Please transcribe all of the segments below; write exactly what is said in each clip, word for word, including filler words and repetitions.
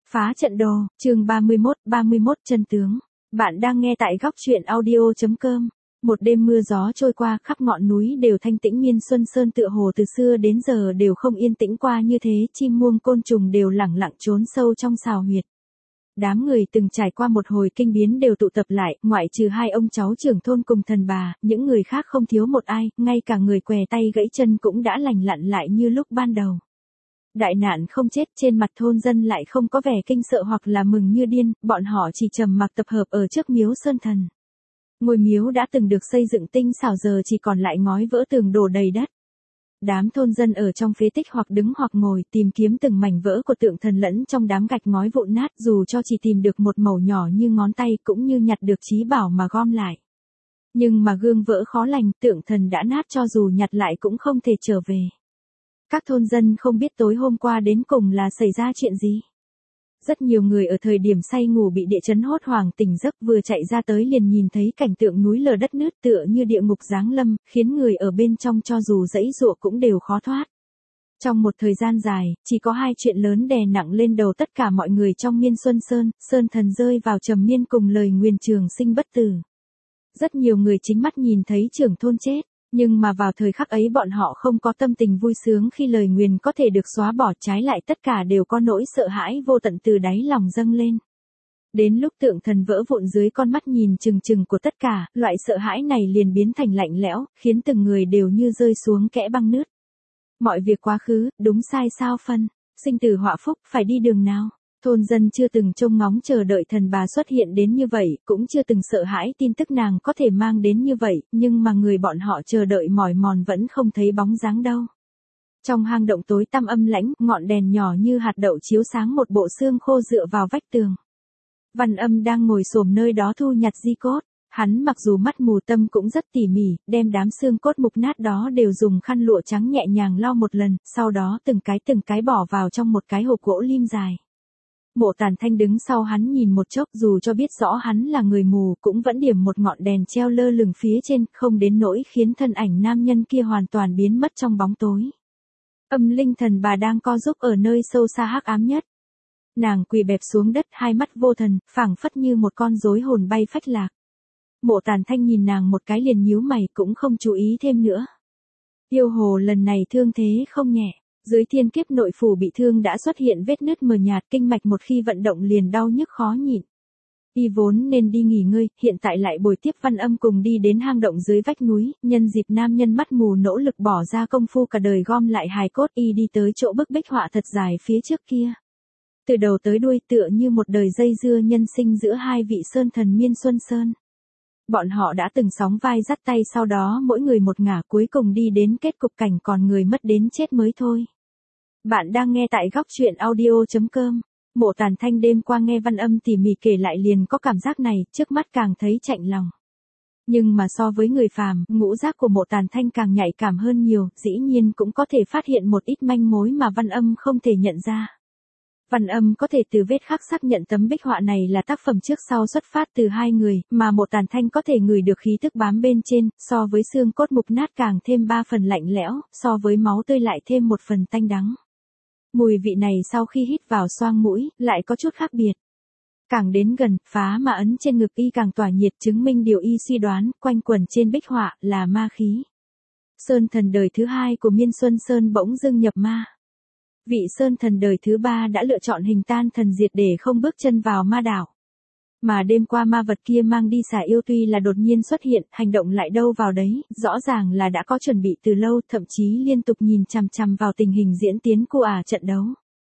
Phá trận đồ, chương ba mươi mốt, ba mươi mốt chân tướng. Bạn đang nghe tại góc truyện audio chấm com. Một đêm mưa gió trôi qua, khắp ngọn núi đều thanh tĩnh, Miên Xuân Sơn tựa hồ từ xưa đến giờ đều không yên tĩnh qua như thế, chim muông côn trùng đều lẳng lặng trốn sâu trong sào huyệt. Đám người từng trải qua một hồi kinh biến đều tụ tập lại, ngoại trừ hai ông cháu trưởng thôn cùng thần bà, những người khác không thiếu một ai, ngay cả người què tay gãy chân cũng đã lành lặn lại như lúc ban đầu. Đại nạn không chết, trên mặt thôn dân lại không có vẻ kinh sợ hoặc là mừng như điên, bọn họ chỉ trầm mặc tập hợp ở trước miếu sơn thần. Ngôi miếu đã từng được xây dựng tinh xảo giờ chỉ còn lại ngói vỡ tường đổ đầy đất. Đám thôn dân ở trong phế tích hoặc đứng hoặc ngồi tìm kiếm từng mảnh vỡ của tượng thần lẫn trong đám gạch ngói vụn nát, dù cho chỉ tìm được một mẩu nhỏ như ngón tay cũng như nhặt được trí bảo mà gom lại. Nhưng mà gương vỡ khó lành, tượng thần đã nát cho dù nhặt lại cũng không thể trở về. Các thôn dân không biết tối hôm qua đến cùng là xảy ra chuyện gì. Rất nhiều người ở thời điểm say ngủ bị địa chấn hốt hoảng tỉnh giấc, vừa chạy ra tới liền nhìn thấy cảnh tượng núi lở đất nứt tựa như địa ngục giáng lâm, khiến người ở bên trong cho dù giãy giụa cũng đều khó thoát. Trong một thời gian dài, chỉ có hai chuyện lớn đè nặng lên đầu tất cả mọi người trong Miên Xuân Sơn, sơn thần rơi vào trầm miên cùng lời nguyền trường sinh bất tử. Rất nhiều người chính mắt nhìn thấy trưởng thôn chết. Nhưng mà vào thời khắc ấy bọn họ không có tâm tình vui sướng khi lời nguyền có thể được xóa bỏ, trái lại tất cả đều có nỗi sợ hãi vô tận từ đáy lòng dâng lên. Đến lúc tượng thần vỡ vụn dưới con mắt nhìn chừng chừng của tất cả, loại sợ hãi này liền biến thành lạnh lẽo, khiến từng người đều như rơi xuống kẽ băng nứt. Mọi việc quá khứ, đúng sai sao phân, sinh tử họa phúc, phải đi đường nào? Thôn dân chưa từng trông ngóng chờ đợi thần bà xuất hiện đến như vậy, cũng chưa từng sợ hãi tin tức nàng có thể mang đến như vậy, nhưng mà người bọn họ chờ đợi mỏi mòn vẫn không thấy bóng dáng đâu. Trong hang động tối tăm âm lãnh, ngọn đèn nhỏ như hạt đậu chiếu sáng một bộ xương khô dựa vào vách tường. Văn Âm đang ngồi xổm nơi đó thu nhặt di cốt. Hắn mặc dù mắt mù tâm cũng rất tỉ mỉ, đem đám xương cốt mục nát đó đều dùng khăn lụa trắng nhẹ nhàng lau một lần, sau đó từng cái từng cái bỏ vào trong một cái hộp gỗ lim dài. Mộ Tàn Thanh đứng sau hắn nhìn một chốc, dù cho biết rõ hắn là người mù cũng vẫn điểm một ngọn đèn treo lơ lửng phía trên, không đến nỗi khiến thân ảnh nam nhân kia hoàn toàn biến mất trong bóng tối. Âm linh thần bà đang co giúp ở nơi sâu xa hắc ám nhất. Nàng quỳ bẹp xuống đất, hai mắt vô thần, phảng phất như một con rối hồn bay phách lạc. Mộ Tàn Thanh nhìn nàng một cái liền nhíu mày, cũng không chú ý thêm nữa. Yêu hồ lần này thương thế không nhẹ. Dưới thiên kiếp nội phủ bị thương đã xuất hiện vết nứt mờ nhạt, kinh mạch một khi vận động liền đau nhức khó nhịn. Y vốn nên đi nghỉ ngơi, hiện tại lại bồi tiếp Văn Âm cùng đi đến hang động dưới vách núi, nhân dịp nam nhân mắt mù nỗ lực bỏ ra công phu cả đời gom lại hài cốt, y đi tới chỗ bức bích họa thật dài phía trước kia. Từ đầu tới đuôi tựa như một đời dây dưa nhân sinh giữa hai vị sơn thần Miên Xuân Sơn. Bọn họ đã từng sóng vai dắt tay, sau đó mỗi người một ngả, cuối cùng đi đến kết cục cảnh còn người mất đến chết mới thôi. Bạn đang nghe tại góc truyện audio chấm com. Mộ Tàn Thanh đêm qua nghe Văn Âm tỉ mỉ kể lại liền có cảm giác này, trước mắt càng thấy chạnh lòng. Nhưng mà so với người phàm, ngũ giác của Mộ Tàn Thanh càng nhạy cảm hơn nhiều, dĩ nhiên cũng có thể phát hiện một ít manh mối mà Văn Âm không thể nhận ra. Văn Âm có thể từ vết khắc xác nhận tấm bích họa này là tác phẩm trước sau xuất phát từ hai người, mà Mộ Tàn Thanh có thể ngửi được khí tức bám bên trên, so với xương cốt mục nát càng thêm ba phần lạnh lẽo, so với máu tươi lại thêm một phần tanh đắng. Mùi vị này sau khi hít vào xoang mũi, lại có chút khác biệt. Càng đến gần, phá ma ấn trên ngực y càng tỏa nhiệt, chứng minh điều y suy đoán, quanh quẩn trên bích họa là ma khí. Sơn thần đời thứ hai của Miên Xuân Sơn bỗng dưng nhập ma. Vị sơn thần đời thứ ba đã lựa chọn hình tan thần diệt để không bước chân vào ma đảo. Mà đêm qua ma vật kia mang đi xà yêu tuy là đột nhiên xuất hiện, hành động lại đâu vào đấy, rõ ràng là đã có chuẩn bị từ lâu, thậm chí liên tục nhìn chằm chằm vào tình hình diễn tiến của ả trận đấu.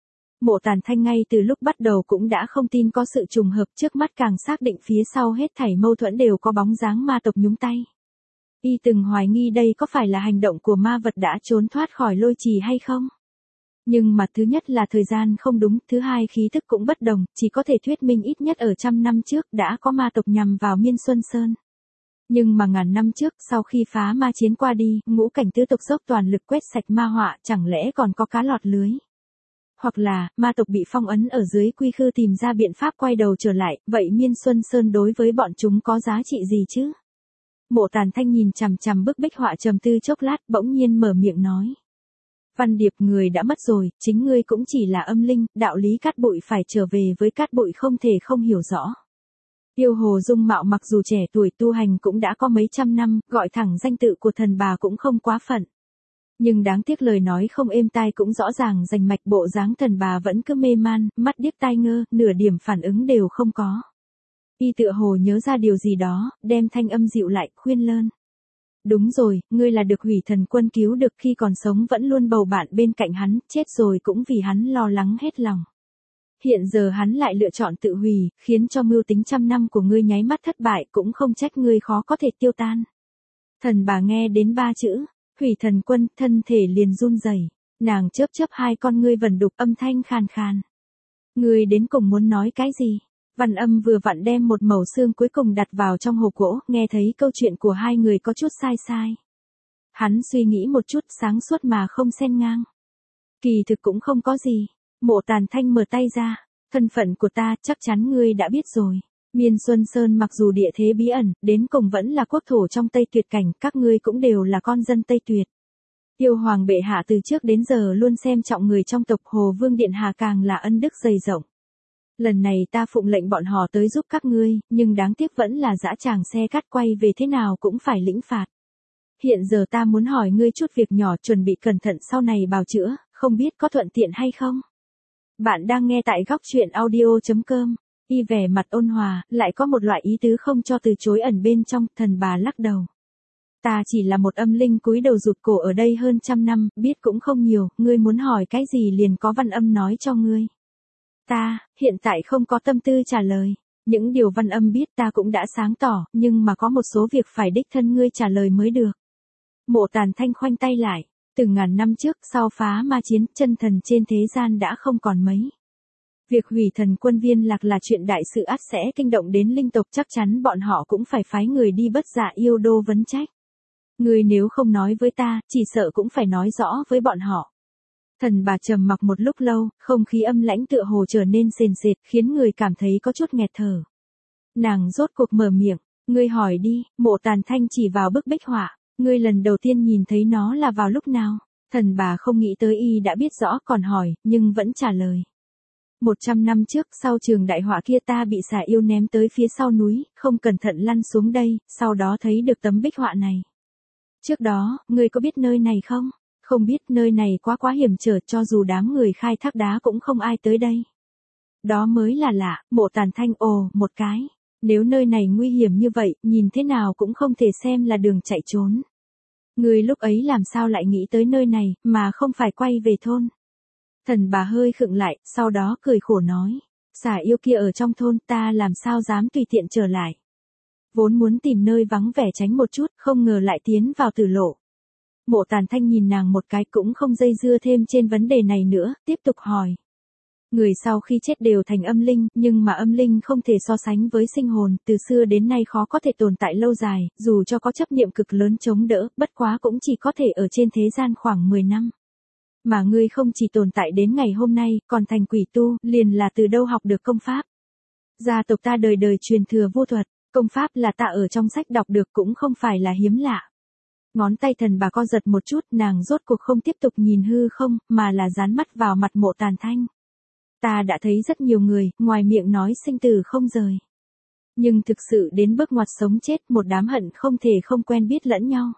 Mộ Tàn Thanh ngay từ lúc bắt đầu cũng đã không tin có sự trùng hợp, trước mắt càng xác định phía sau hết thảy mâu thuẫn đều có bóng dáng ma tộc nhúng tay. Y từng hoài nghi đây có phải là hành động của ma vật đã trốn thoát khỏi lôi trì hay không? Nhưng mà thứ nhất là thời gian không đúng, thứ hai khí thức cũng bất đồng, chỉ có thể thuyết minh ít nhất ở trăm năm trước đã có ma tộc nhằm vào Miên Xuân Sơn. Nhưng mà ngàn năm trước, sau khi phá ma chiến qua đi, ngũ cảnh tứ tộc dốc toàn lực quét sạch ma họa, chẳng lẽ còn có cá lọt lưới? Hoặc là, ma tộc bị phong ấn ở dưới quy khư tìm ra biện pháp quay đầu trở lại, vậy Miên Xuân Sơn đối với bọn chúng có giá trị gì chứ? Mộ Tàn Thanh nhìn chằm chằm bức bích họa trầm tư chốc lát, bỗng nhiên mở miệng nói. Văn Điệp, người đã mất rồi, chính ngươi cũng chỉ là âm linh, đạo lý cát bụi phải trở về với cát bụi không thể không hiểu rõ. Tiêu Hồ dung mạo mặc dù trẻ tuổi tu hành cũng đã có mấy trăm năm, gọi thẳng danh tự của thần bà cũng không quá phận. Nhưng đáng tiếc lời nói không êm tai cũng rõ ràng rành mạch, bộ dáng thần bà vẫn cứ mê man, mắt điếc tai ngơ, nửa điểm phản ứng đều không có. Y tựa hồ nhớ ra điều gì đó, đem thanh âm dịu lại, khuyên lơn. Đúng rồi, ngươi là được Hủy Thần Quân cứu được, khi còn sống vẫn luôn bầu bạn bên cạnh hắn, chết rồi cũng vì hắn lo lắng hết lòng. Hiện giờ hắn lại lựa chọn tự hủy, khiến cho mưu tính trăm năm của ngươi nháy mắt thất bại, cũng không trách ngươi khó có thể tiêu tan. Thần bà nghe đến ba chữ Hủy Thần Quân, thân thể liền run rẩy, nàng chớp chớp hai con ngươi vẩn đục, âm thanh khàn khàn. Ngươi đến cùng muốn nói cái gì? Văn Âm vừa vặn đem một mẩu xương cuối cùng đặt vào trong hộp gỗ, nghe thấy câu chuyện của hai người có chút sai sai. Hắn suy nghĩ một chút, sáng suốt mà không xen ngang. Kỳ thực cũng không có gì. Mộ Tàn Thanh mở tay ra. Thân phận của ta chắc chắn ngươi đã biết rồi. Miên Xuân Sơn mặc dù địa thế bí ẩn, đến cùng vẫn là quốc thổ trong Tây Tuyệt cảnh, các ngươi cũng đều là con dân Tây Tuyệt. Tiêu Hoàng bệ hạ từ trước đến giờ luôn xem trọng người trong tộc, Hồ Vương điện hạ càng là ân đức dày rộng. Lần này ta phụng lệnh bọn họ tới giúp các ngươi, nhưng đáng tiếc vẫn là dã tràng xe cát quay về, thế nào cũng phải lĩnh phạt. Hiện giờ ta muốn hỏi ngươi chút việc nhỏ, chuẩn bị cẩn thận sau này bào chữa, không biết có thuận tiện hay không? Bạn đang nghe tại góc truyện audio chấm com. Y vẻ mặt ôn hòa, lại có một loại ý tứ không cho từ chối ẩn bên trong. Thần bà lắc đầu. Ta chỉ là một âm linh cúi đầu rụt cổ ở đây hơn trăm năm, biết cũng không nhiều, ngươi muốn hỏi cái gì liền có Văn Âm nói cho ngươi. Ta, hiện tại không có tâm tư trả lời. Những điều Văn Âm biết ta cũng đã sáng tỏ, nhưng mà có một số việc phải đích thân ngươi trả lời mới được. Mộ Tàn Thanh khoanh tay lại. Từ ngàn năm trước, sau phá ma chiến, chân thần trên thế gian đã không còn mấy. Việc Hủy Thần Quân viên lạc là chuyện đại sự, ắt sẽ kinh động đến linh tộc, chắc chắn bọn họ cũng phải phái người đi Bất Dạ Yêu Đô vấn trách. Ngươi nếu không nói với ta, chỉ sợ cũng phải nói rõ với bọn họ. Thần bà trầm mặc một lúc lâu, không khí âm lãnh tựa hồ trở nên sền sệt, khiến người cảm thấy có chút nghẹt thở. Nàng rốt cuộc mở miệng, ngươi hỏi đi. Mộ Tàn Thanh chỉ vào bức bích họa, ngươi lần đầu tiên nhìn thấy nó là vào lúc nào? Thần bà không nghĩ tới y đã biết rõ còn hỏi, nhưng vẫn trả lời. Một trăm năm trước, sau trường đại họa kia ta bị xà yêu ném tới phía sau núi, không cẩn thận lăn xuống đây, sau đó thấy được tấm bích họa này. Trước đó, ngươi có biết nơi này không? Không biết, nơi này quá quá hiểm trở, cho dù đám người khai thác đá cũng không ai tới đây. Đó mới là lạ. Mộ Tàn Thanh ồ một cái. Nếu nơi này nguy hiểm như vậy, nhìn thế nào cũng không thể xem là đường chạy trốn. Ngươi lúc ấy làm sao lại nghĩ tới nơi này, mà không phải quay về thôn? Thần bà hơi khựng lại, sau đó cười khổ nói. Xà yêu kia ở trong thôn, ta làm sao dám tùy tiện trở lại. Vốn muốn tìm nơi vắng vẻ tránh một chút, không ngờ lại tiến vào tử lộ. Mộ Tàn Thanh nhìn nàng một cái, cũng không dây dưa thêm trên vấn đề này nữa, tiếp tục hỏi. Người sau khi chết đều thành âm linh, nhưng mà âm linh không thể so sánh với sinh hồn, từ xưa đến nay khó có thể tồn tại lâu dài, dù cho có chấp niệm cực lớn chống đỡ, bất quá cũng chỉ có thể ở trên thế gian khoảng mười năm. Mà ngươi không chỉ tồn tại đến ngày hôm nay, còn thành quỷ tu, liền là từ đâu học được công pháp? Gia tộc ta đời đời truyền thừa vô thuật, công pháp là ta ở trong sách đọc được, cũng không phải là hiếm lạ. Ngón tay thần bà co giật một chút, nàng rốt cuộc không tiếp tục nhìn hư không, mà là dán mắt vào mặt Mộ Tàn Thanh. Ta đã thấy rất nhiều người, ngoài miệng nói sinh tử không rời. Nhưng thực sự đến bước ngoặt sống chết, một đám hận không thể không quen biết lẫn nhau.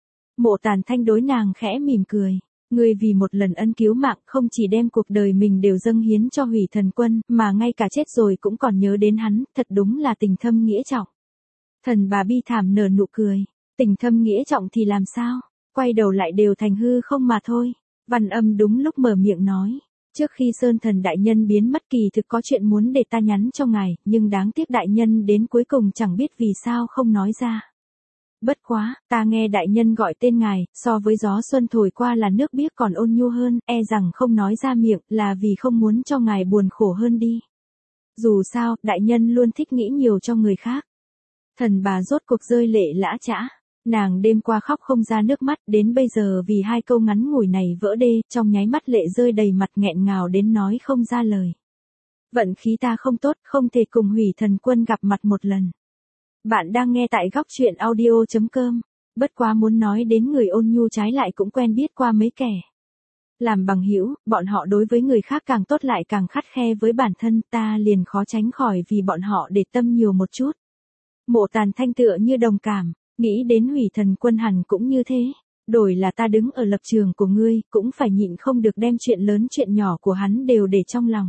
Mộ Tàn Thanh đối nàng khẽ mỉm cười. Ngươi vì một lần ân cứu mạng, không chỉ đem cuộc đời mình đều dâng hiến cho Hủy Thần Quân, mà ngay cả chết rồi cũng còn nhớ đến hắn, thật đúng là tình thâm nghĩa trọng. Thần bà bi thảm nở nụ cười. Tình thâm nghĩa trọng thì làm sao? Quay đầu lại đều thành hư không mà thôi. Văn Âm đúng lúc mở miệng nói. Trước khi Sơn Thần đại nhân biến mất, kỳ thực có chuyện muốn để ta nhắn cho ngài, nhưng đáng tiếc đại nhân đến cuối cùng chẳng biết vì sao không nói ra. Bất quá, ta nghe đại nhân gọi tên ngài, so với gió xuân thổi qua là nước biếc còn ôn nhu hơn, e rằng không nói ra miệng, là vì không muốn cho ngài buồn khổ hơn đi. Dù sao, đại nhân luôn thích nghĩ nhiều cho người khác. Thần bà rốt cuộc rơi lệ lã chã. Nàng đêm qua khóc không ra nước mắt, đến bây giờ vì hai câu ngắn ngủi này vỡ đê, trong nháy mắt lệ rơi đầy mặt, nghẹn ngào đến nói không ra lời. Vận khí ta không tốt, không thể cùng Hủy Thần Quân gặp mặt một lần. Bạn đang nghe tại góc truyện audio chấm com. Bất quá muốn nói đến người ôn nhu trái lại cũng quen biết qua mấy kẻ. Làm bằng hữu, bọn họ đối với người khác càng tốt lại càng khắt khe với bản thân, ta liền khó tránh khỏi vì bọn họ để tâm nhiều một chút. Mộ Tàn Thanh tựa như đồng cảm, nghĩ đến Hủy Thần Quân hẳn cũng như thế. Đổi là ta đứng ở lập trường của ngươi, cũng phải nhịn không được đem chuyện lớn chuyện nhỏ của hắn đều để trong lòng.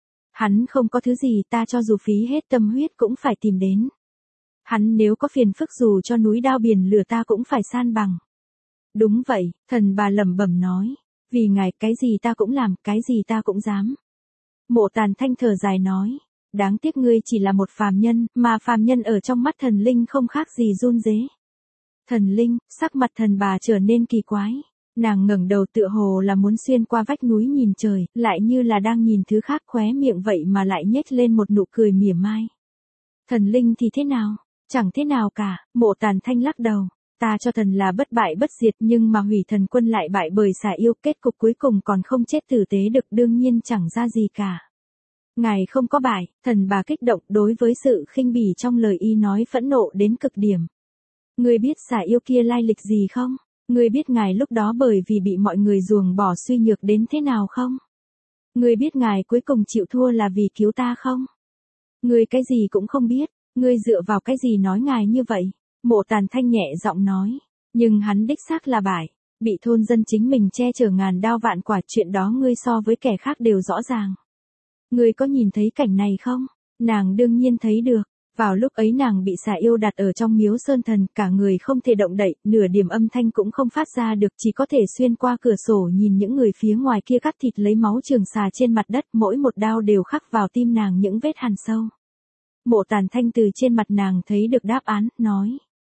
Hắn không có thứ gì ta cho dù phí hết tâm huyết cũng phải tìm đến. Hắn nếu có phiền phức dù cho núi đao biển lửa ta cũng phải san bằng. Đúng vậy, thần bà lẩm bẩm nói. Vì ngài cái gì ta cũng làm, cái gì ta cũng dám. Mộ Tàn Thanh thở dài nói. Đáng tiếc ngươi chỉ là một phàm nhân, mà phàm nhân ở trong mắt thần linh không khác gì run rế. Thần linh, sắc mặt thần bà trở nên kỳ quái. Nàng ngẩng đầu tựa hồ là muốn xuyên qua vách núi nhìn trời, lại như là đang nhìn thứ khác, khóe miệng vậy mà lại nhếch lên một nụ cười mỉa mai. Thần linh thì thế nào? Chẳng thế nào cả, Mộ Tàn Thanh lắc đầu. Ta cho thần là bất bại bất diệt nhưng mà Hủy Thần Quân lại bại bởi xà yêu, kết cục cuối cùng còn không chết tử tế được, đương nhiên chẳng ra gì cả. Ngài không có bại, thần bà kích động đối với sự khinh bỉ trong lời y nói phẫn nộ đến cực điểm. Ngươi biết xà yêu kia lai lịch gì không? Ngươi biết ngài lúc đó bởi vì bị mọi người ruồng bỏ suy nhược đến thế nào không? Ngươi biết ngài cuối cùng chịu thua là vì cứu ta không? Ngươi cái gì cũng không biết, ngươi dựa vào cái gì nói ngài như vậy? Mộ Tàn Thanh nhẹ giọng nói, nhưng hắn đích xác là bại, bị thôn dân chính mình che chở ngàn đao vạn quả, chuyện đó ngươi so với kẻ khác đều rõ ràng. Ngươi có nhìn thấy cảnh này không? Nàng đương nhiên thấy được. Vào lúc ấy nàng bị xà yêu đặt ở trong miếu sơn thần, cả người không thể động đậy, nửa điểm âm thanh cũng không phát ra được, chỉ có thể xuyên qua cửa sổ nhìn những người phía ngoài kia cắt thịt lấy máu trường xà trên mặt đất, mỗi một đao đều khắc vào tim nàng những vết hằn sâu. Mộ Tàn Thanh từ trên mặt nàng thấy được đáp án, nói.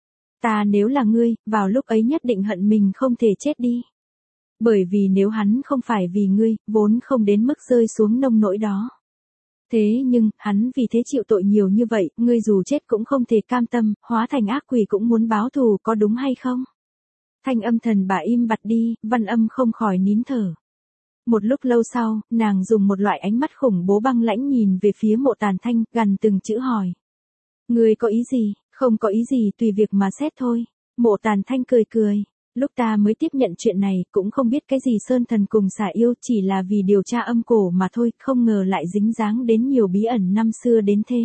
Ta nếu là ngươi, vào lúc ấy nhất định hận mình không thể chết đi. Bởi vì nếu hắn không phải vì ngươi, vốn không đến mức rơi xuống nông nỗi đó. Thế nhưng, hắn vì thế chịu tội nhiều như vậy, ngươi dù chết cũng không thể cam tâm, hóa thành ác quỷ cũng muốn báo thù, có đúng hay không? Thanh âm thần bà im bặt đi, Văn Âm không khỏi nín thở. Một lúc lâu sau, nàng dùng một loại ánh mắt khủng bố băng lãnh nhìn về phía Mộ Tàn Thanh, gằn từng chữ hỏi. Ngươi có ý gì? Không có ý gì, tùy việc mà xét thôi. Mộ Tàn Thanh cười cười. Lúc ta mới tiếp nhận chuyện này, cũng không biết cái gì sơn thần cùng xà yêu, chỉ là vì điều tra âm cổ mà thôi, không ngờ lại dính dáng đến nhiều bí ẩn năm xưa đến thế.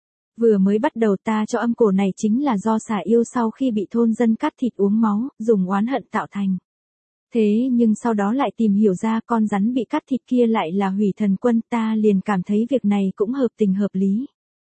Vừa mới bắt đầu ta cho âm cổ này chính là do xà yêu sau khi bị thôn dân cắt thịt uống máu, dùng oán hận tạo thành. Thế nhưng sau đó lại tìm hiểu ra con rắn bị cắt thịt kia lại là Hủy Thần Quân, ta liền cảm thấy việc này cũng hợp tình hợp lý.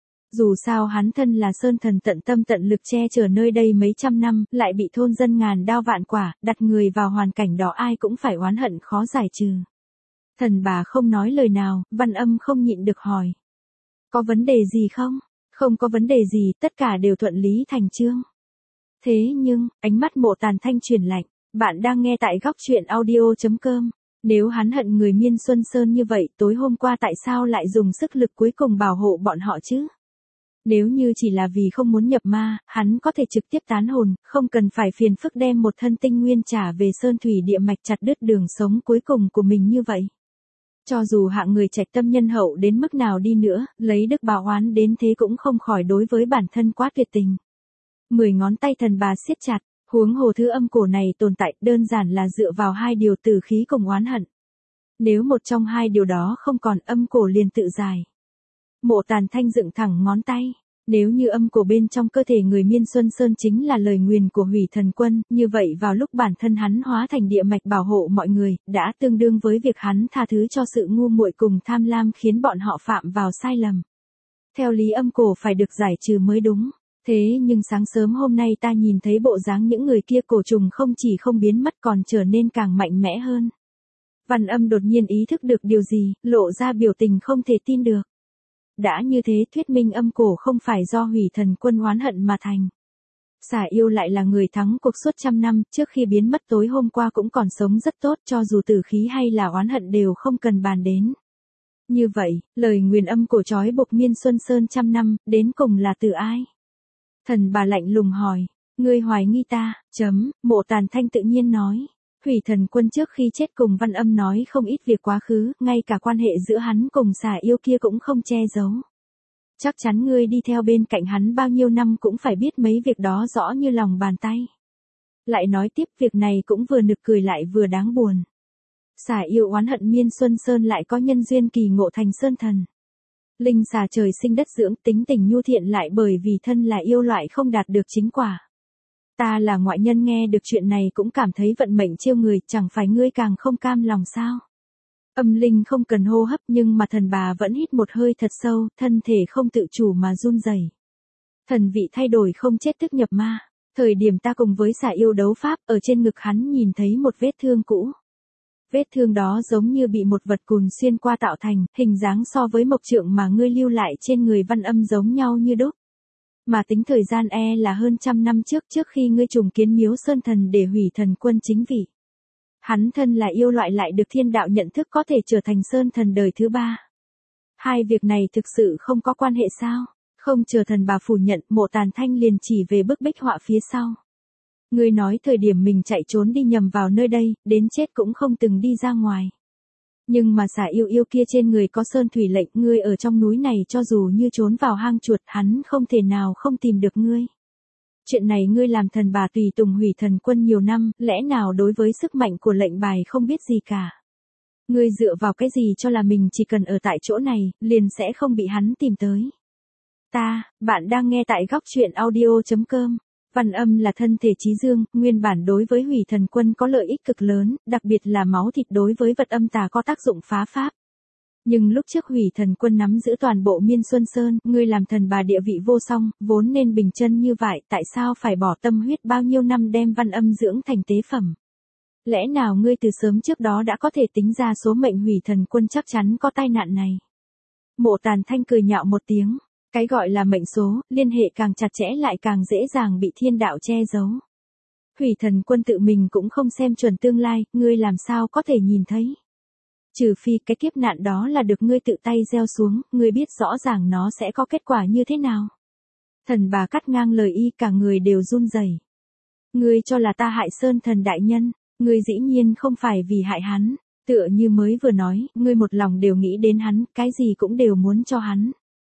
Dù sao hắn thân là sơn thần tận tâm tận lực che chở nơi đây mấy trăm năm, lại bị thôn dân ngàn đao vạn quả, đặt người vào hoàn cảnh đó ai cũng phải oán hận khó giải trừ. Thần bà không nói lời nào, Văn Âm không nhịn được hỏi. Có vấn đề gì không? Không có vấn đề gì, tất cả đều thuận lý thành chương. Thế nhưng, ánh mắt Mộ Tàn Thanh chuyển lạnh, bạn đang nghe tại góc truyện audio chấm com. Nếu hắn hận người Miên Xuân Sơn như vậy, tối hôm qua tại sao lại dùng sức lực cuối cùng bảo hộ bọn họ chứ? Nếu như chỉ là vì không muốn nhập ma, hắn có thể trực tiếp tán hồn, không cần phải phiền phức đem một thân tinh nguyên trả về sơn thủy địa mạch chặt đứt đường sống cuối cùng của mình như vậy. Cho dù hạng người trạch tâm nhân hậu đến mức nào đi nữa, lấy đức báo oán đến thế cũng không khỏi đối với bản thân quá tuyệt tình. Mười ngón tay thần bà siết chặt, huống hồ thứ âm cổ này tồn tại đơn giản là dựa vào hai điều tử khí cùng oán hận. Nếu một trong hai điều đó không còn, âm cổ liền tự giải. Mộ Tàn Thanh dựng thẳng ngón tay. Nếu như âm cổ bên trong cơ thể người Miên Xuân Sơn chính là lời nguyền của Hủy Thần Quân, như vậy vào lúc bản thân hắn hóa thành địa mạch bảo hộ mọi người, đã tương đương với việc hắn tha thứ cho sự ngu muội cùng tham lam khiến bọn họ phạm vào sai lầm. Theo lý âm cổ phải được giải trừ mới đúng. Thế nhưng sáng sớm hôm nay ta nhìn thấy bộ dáng những người kia, cổ trùng không chỉ không biến mất còn trở nên càng mạnh mẽ hơn. Văn Âm đột nhiên ý thức được điều gì, lộ ra biểu tình không thể tin được. Đã như thế thuyết minh âm cổ không phải do Hủy Thần Quân oán hận mà thành. Xà yêu lại là người thắng cuộc suốt trăm năm, trước khi biến mất tối hôm qua cũng còn sống rất tốt, cho dù tử khí hay là oán hận đều không cần bàn đến. Như vậy, lời nguyền âm cổ trói buộc Miên Xuân Sơn trăm năm, đến cùng là từ ai? Thần bà lạnh lùng hỏi, ngươi hoài nghi ta, chấm, Mộ Tàn Thanh tự nhiên nói. Hủy Thần Quân trước khi chết cùng Văn Âm nói không ít việc quá khứ, ngay cả quan hệ giữa hắn cùng xà yêu kia cũng không che giấu. Chắc chắn ngươi đi theo bên cạnh hắn bao nhiêu năm cũng phải biết mấy việc đó rõ như lòng bàn tay. Lại nói tiếp, việc này cũng vừa nực cười lại vừa đáng buồn. Xà yêu oán hận Miên Xuân Sơn lại có nhân duyên kỳ ngộ thành sơn thần. Linh xà trời sinh đất dưỡng, tính tình nhu thiện lại bởi vì thân là yêu loại không đạt được chính quả. Ta là ngoại nhân nghe được chuyện này cũng cảm thấy vận mệnh trêu người, chẳng phải ngươi càng không cam lòng sao? Âm linh không cần hô hấp nhưng mà thần bà vẫn hít một hơi thật sâu, thân thể không tự chủ mà run rẩy. Thần vị thay đổi không chết tức nhập ma. Thời điểm ta cùng với xà yêu đấu pháp, ở trên ngực hắn nhìn thấy một vết thương cũ. Vết thương đó giống như bị một vật cùn xuyên qua tạo thành, hình dáng so với mộc trượng mà ngươi lưu lại trên người Văn Âm giống nhau như đúc. Mà tính thời gian e là hơn trăm năm trước trước khi ngươi trùng kiến miếu sơn thần để hủy thần quân chính vị. Hắn thân là yêu loại lại được thiên đạo nhận thức có thể trở thành sơn thần đời thứ ba. Hai việc này thực sự không có quan hệ sao? Không chờ thần bà phủ nhận, Mộ Tàn Thanh liền chỉ về bức bích họa phía sau. Ngươi nói thời điểm mình chạy trốn đi nhầm vào nơi đây, đến chết cũng không từng đi ra ngoài. Nhưng mà xà yêu yêu kia trên người có sơn thủy lệnh, ngươi ở trong núi này cho dù như trốn vào hang chuột, hắn không thể nào không tìm được ngươi. Chuyện này ngươi làm thần bà tùy tùng hủy thần quân nhiều năm, lẽ nào đối với sức mạnh của lệnh bài không biết gì cả. Ngươi dựa vào cái gì cho là mình chỉ cần ở tại chỗ này, liền sẽ không bị hắn tìm tới. Ta, bạn đang nghe tại góc truyện audio chấm com. Văn Âm là thân thể trí dương, nguyên bản đối với hủy thần quân có lợi ích cực lớn, đặc biệt là máu thịt đối với vật âm tà có tác dụng phá pháp. Nhưng lúc trước hủy thần quân nắm giữ toàn bộ Miên Xuân Sơn, ngươi làm thần bà địa vị vô song, vốn nên bình chân như vậy, tại sao phải bỏ tâm huyết bao nhiêu năm đem Văn Âm dưỡng thành tế phẩm? Lẽ nào ngươi từ sớm trước đó đã có thể tính ra số mệnh hủy thần quân chắc chắn có tai nạn này? Mộ Tàn Thanh cười nhạo một tiếng. Cái gọi là mệnh số, liên hệ càng chặt chẽ lại càng dễ dàng bị thiên đạo che giấu. Hủy thần quân tự mình cũng không xem chuẩn tương lai, ngươi làm sao có thể nhìn thấy. Trừ phi cái kiếp nạn đó là được ngươi tự tay gieo xuống, ngươi biết rõ ràng nó sẽ có kết quả như thế nào. Thần bà cắt ngang lời y, cả người đều run rẩy. Ngươi cho là ta hại sơn thần đại nhân, ngươi dĩ nhiên không phải vì hại hắn, tựa như mới vừa nói, ngươi một lòng đều nghĩ đến hắn, cái gì cũng đều muốn cho hắn.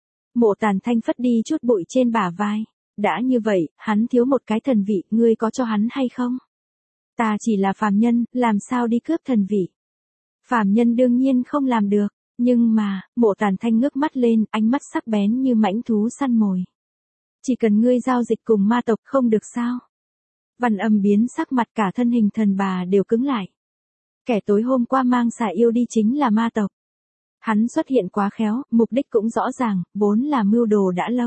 Mộ Tàn Thanh phất đi chút bụi trên bả vai. Đã như vậy, hắn thiếu một cái thần vị, ngươi có cho hắn hay không? Ta chỉ là phàm nhân, làm sao đi cướp thần vị? Phàm nhân đương nhiên không làm được, nhưng mà, Mộ Tàn Thanh ngước mắt lên, ánh mắt sắc bén như mãnh thú săn mồi. Chỉ cần ngươi giao dịch cùng ma tộc không được sao? Văn Âm biến sắc mặt, cả thân hình thần bà đều cứng lại. Kẻ tối hôm qua mang xà yêu đi chính là ma tộc. Hắn xuất hiện quá khéo, mục đích cũng rõ ràng, vốn là mưu đồ đã lâu.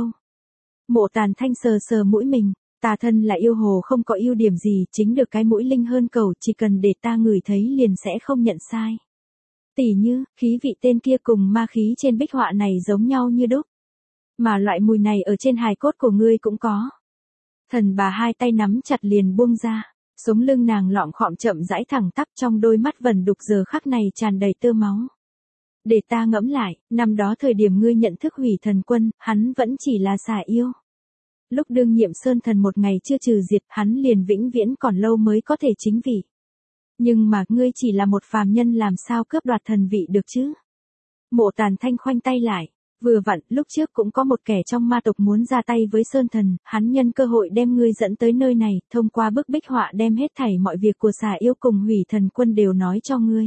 Mộ Tàn Thanh sờ sờ mũi mình, ta thân là yêu hồ không có ưu điểm gì, chính được cái mũi linh hơn cầu, chỉ cần để ta ngửi thấy liền sẽ không nhận sai. Tỉ như, khí vị tên kia cùng ma khí trên bích họa này giống nhau như đúc. Mà loại mùi này ở trên hài cốt của ngươi cũng có. Thần bà hai tay nắm chặt liền buông ra, sống lưng nàng lọm khọm chậm rãi thẳng tắp, trong đôi mắt vẩn đục giờ khắc này tràn đầy tơ máu. Để ta ngẫm lại, năm đó thời điểm ngươi nhận thức hủy thần quân, hắn vẫn chỉ là xà yêu. Lúc đương nhiệm sơn thần một ngày chưa trừ diệt, hắn liền vĩnh viễn còn lâu mới có thể chính vị. Nhưng mà, ngươi chỉ là một phàm nhân làm sao cướp đoạt thần vị được chứ? Mộ Tàn Thanh khoanh tay lại. Vừa vặn, lúc trước cũng có một kẻ trong ma tộc muốn ra tay với sơn thần, hắn nhân cơ hội đem ngươi dẫn tới nơi này, thông qua bức bích họa đem hết thảy mọi việc của xà yêu cùng hủy thần quân đều nói cho ngươi.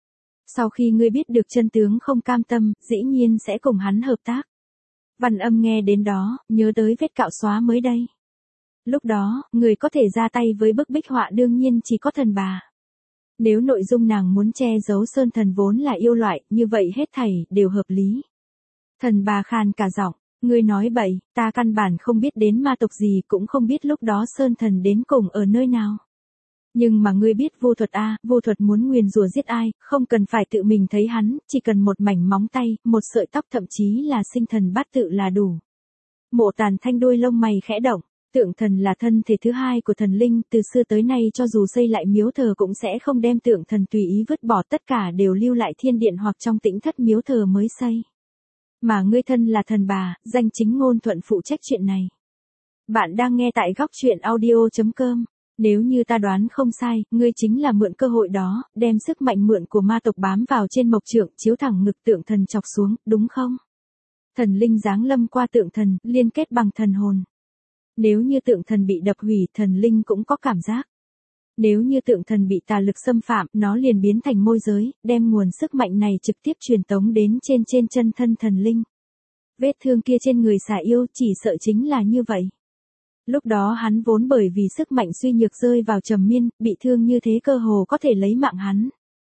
Sau khi ngươi biết được chân tướng không cam tâm, dĩ nhiên sẽ cùng hắn hợp tác. Văn Âm nghe đến đó, nhớ tới vết cạo xóa mới đây. Lúc đó, người có thể ra tay với bức bích họa đương nhiên chỉ có thần bà. Nếu nội dung nàng muốn che giấu sơn thần vốn là yêu loại, như vậy hết thảy đều hợp lý. Thần bà khan cả giọng, ngươi nói bậy, ta căn bản không biết đến ma tộc gì, cũng không biết lúc đó sơn thần đến cùng ở nơi nào. Nhưng mà ngươi biết vô thuật a, vô thuật muốn nguyền rủa giết ai, không cần phải tự mình thấy hắn, chỉ cần một mảnh móng tay, một sợi tóc, thậm chí là sinh thần bát tự là đủ. Mộ Tàn Thanh đôi lông mày khẽ động, tượng thần là thân thể thứ hai của thần linh, từ xưa tới nay cho dù xây lại miếu thờ cũng sẽ không đem tượng thần tùy ý vứt bỏ, tất cả đều lưu lại thiên điện hoặc trong tĩnh thất miếu thờ mới xây. Mà ngươi thân là thần bà, danh chính ngôn thuận phụ trách chuyện này. Bạn đang nghe tại góc truyện audio chấm com. Nếu như ta đoán không sai, ngươi chính là mượn cơ hội đó, đem sức mạnh mượn của ma tộc bám vào trên mộc trượng, chiếu thẳng ngực tượng thần chọc xuống, đúng không? Thần linh giáng lâm qua tượng thần, liên kết bằng thần hồn. Nếu như tượng thần bị đập hủy, thần linh cũng có cảm giác. Nếu như tượng thần bị tà lực xâm phạm, nó liền biến thành môi giới, đem nguồn sức mạnh này trực tiếp truyền tống đến trên trên chân thân thần linh. Vết thương kia trên người xà yêu chỉ sợ chính là như vậy. Lúc đó hắn vốn bởi vì sức mạnh suy nhược rơi vào trầm miên, bị thương như thế cơ hồ có thể lấy mạng hắn.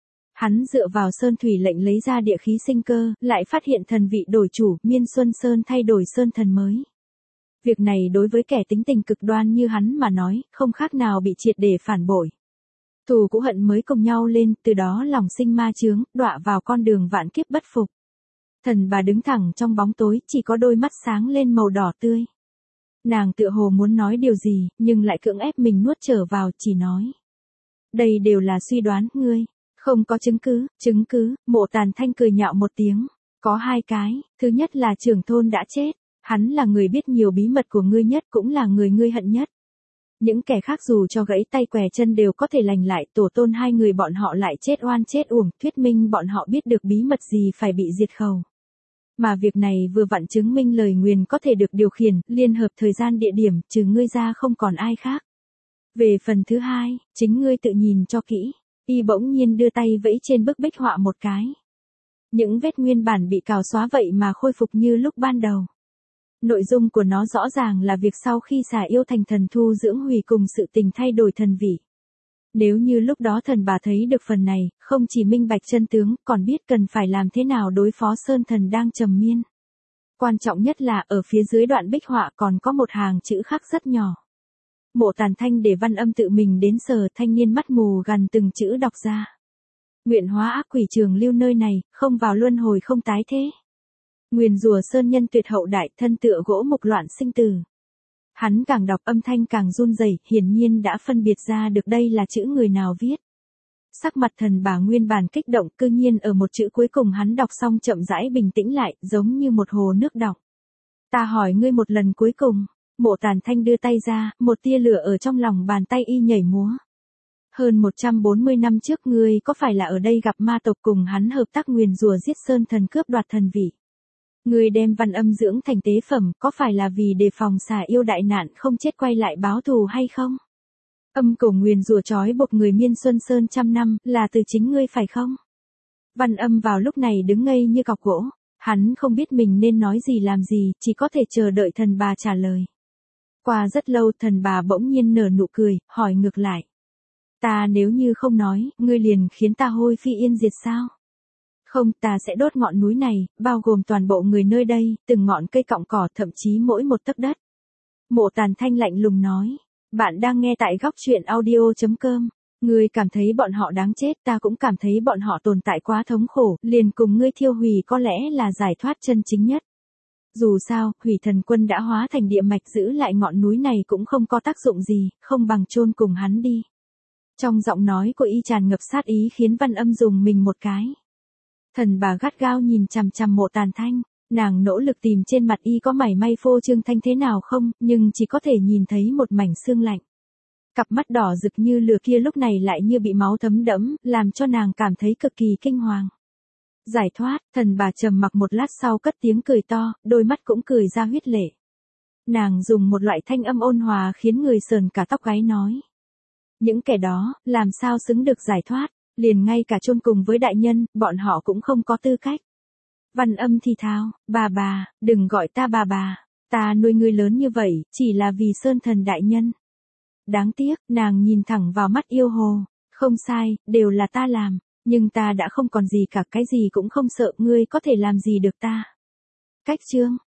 Hắn dựa vào sơn thủy lệnh lấy ra địa khí sinh cơ, lại phát hiện thần vị đổi chủ, Miên Xuân Sơn thay đổi sơn thần mới. Việc này đối với kẻ tính tình cực đoan như hắn mà nói, không khác nào bị triệt để phản bội. Thù cũ hận mới cùng nhau lên, từ đó lòng sinh ma chướng, đọa vào con đường vạn kiếp bất phục. Thần bà đứng thẳng trong bóng tối, chỉ có đôi mắt sáng lên màu đỏ tươi. Nàng tựa hồ muốn nói điều gì, nhưng lại cưỡng ép mình nuốt trở vào, chỉ nói. Đây đều là suy đoán, ngươi. Không có chứng cứ, chứng cứ, Mộ Tàn Thanh cười nhạo một tiếng. Có hai cái, thứ nhất là trưởng thôn đã chết. Hắn là người biết nhiều bí mật của ngươi nhất, cũng là người ngươi hận nhất. Những kẻ khác dù cho gãy tay què chân đều có thể lành lại, tổ tôn hai người bọn họ lại chết oan chết uổng, thuyết minh bọn họ biết được bí mật gì phải bị diệt khẩu. Mà việc này vừa vặn chứng minh lời nguyền có thể được điều khiển, liên hợp thời gian địa điểm, trừ ngươi ra không còn ai khác. Về phần thứ hai, chính ngươi tự nhìn cho kỹ. Y bỗng nhiên đưa tay vẫy trên bức bích họa một cái. Những vết nguyên bản bị cào xóa vậy mà khôi phục như lúc ban đầu. Nội dung của nó rõ ràng là việc sau khi xà yêu thành thần thu dưỡng hủy cùng sự tình thay đổi thần vị. Nếu như lúc đó thần bà thấy được phần này, không chỉ minh bạch chân tướng, còn biết cần phải làm thế nào đối phó sơn thần đang trầm miên. Quan trọng nhất là ở phía dưới đoạn bích họa còn có một hàng chữ khắc rất nhỏ. Mộ Tàn Thanh để Văn Âm tự mình đến sờ, thanh niên mắt mù gần từng chữ đọc ra. Nguyện hóa ác quỷ trường lưu nơi này, không vào luân hồi không tái thế. Nguyền rủa sơn nhân tuyệt hậu đại, thân tựa gỗ mục loạn sinh tử. Hắn càng đọc âm thanh càng run rẩy, hiển nhiên đã phân biệt ra được đây là chữ người nào viết. Sắc mặt thần bà nguyên bản kích động, cư nhiên ở một chữ cuối cùng hắn đọc xong chậm rãi bình tĩnh lại, giống như một hồ nước đọng. Ta hỏi ngươi một lần cuối cùng. Mộ Tàn Thanh đưa tay ra, một tia lửa ở trong lòng bàn tay y nhảy múa. Hơn một trăm bốn mươi năm trước ngươi có phải là ở đây gặp ma tộc cùng hắn hợp tác nguyền rủa giết sơn thần cướp đoạt thần vị? Ngươi đem Văn Âm dưỡng thành tế phẩm, có phải là vì đề phòng xà yêu đại nạn không chết quay lại báo thù hay không? Âm cổ nguyền rủa trói buộc người Miên Xuân Sơn trăm năm, là từ chính ngươi phải không? Văn Âm vào lúc này đứng ngây như cọc gỗ, hắn không biết mình nên nói gì làm gì, chỉ có thể chờ đợi thần bà trả lời. Qua rất lâu thần bà bỗng nhiên nở nụ cười, hỏi ngược lại. Ta nếu như không nói, ngươi liền khiến ta hôi phi yên diệt sao? Không, ta sẽ đốt ngọn núi này, bao gồm toàn bộ người nơi đây, từng ngọn cây cọng cỏ, thậm chí mỗi một tấc đất. Mộ Tàn Thanh lạnh lùng nói. Bạn đang nghe tại góc truyện audio chấm com. Ngươi cảm thấy bọn họ đáng chết, ta cũng cảm thấy bọn họ tồn tại quá thống khổ, liền cùng ngươi thiêu hủy có lẽ là giải thoát chân chính nhất. Dù sao, hủy thần quân đã hóa thành địa mạch, giữ lại ngọn núi này cũng không có tác dụng gì, không bằng chôn cùng hắn đi. Trong giọng nói của y tràn ngập sát ý khiến Văn Âm dùng mình một cái. Thần bà gắt gao nhìn chằm chằm Mộ Tàn Thanh, nàng nỗ lực tìm trên mặt y có mảy may phô trương thanh thế nào không, nhưng chỉ có thể nhìn thấy một mảnh xương lạnh. Cặp mắt đỏ rực như lửa kia lúc này lại như bị máu thấm đẫm, làm cho nàng cảm thấy cực kỳ kinh hoàng. Giải thoát, thần bà trầm mặc một lát sau cất tiếng cười to, đôi mắt cũng cười ra huyết lệ. Nàng dùng một loại thanh âm ôn hòa khiến người sờn cả tóc gáy nói. Những kẻ đó, làm sao xứng được giải thoát, liền ngay cả chôn cùng với đại nhân, bọn họ cũng không có tư cách. Văn Âm thì thào, bà bà, đừng gọi ta bà bà, ta nuôi ngươi lớn như vậy, chỉ là vì sơn thần đại nhân. Đáng tiếc, nàng nhìn thẳng vào mắt yêu hồ, không sai, đều là ta làm. Nhưng ta đã không còn gì cả, cái gì cũng không sợ, ngươi có thể làm gì được ta. Cách chương,